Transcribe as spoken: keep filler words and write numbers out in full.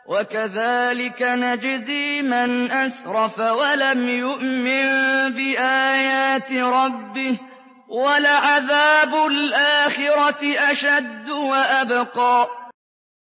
وَكَذَٰلِكَ نَجْزِي مَنْ أَسْرَفَ وَلَمْ يُؤْمِن بِآيَاتِ رَبِّهِ ۚ وَلَعَذَابُ الْآخِرَةِ أَشَدُّ وَأَبْقَىٰ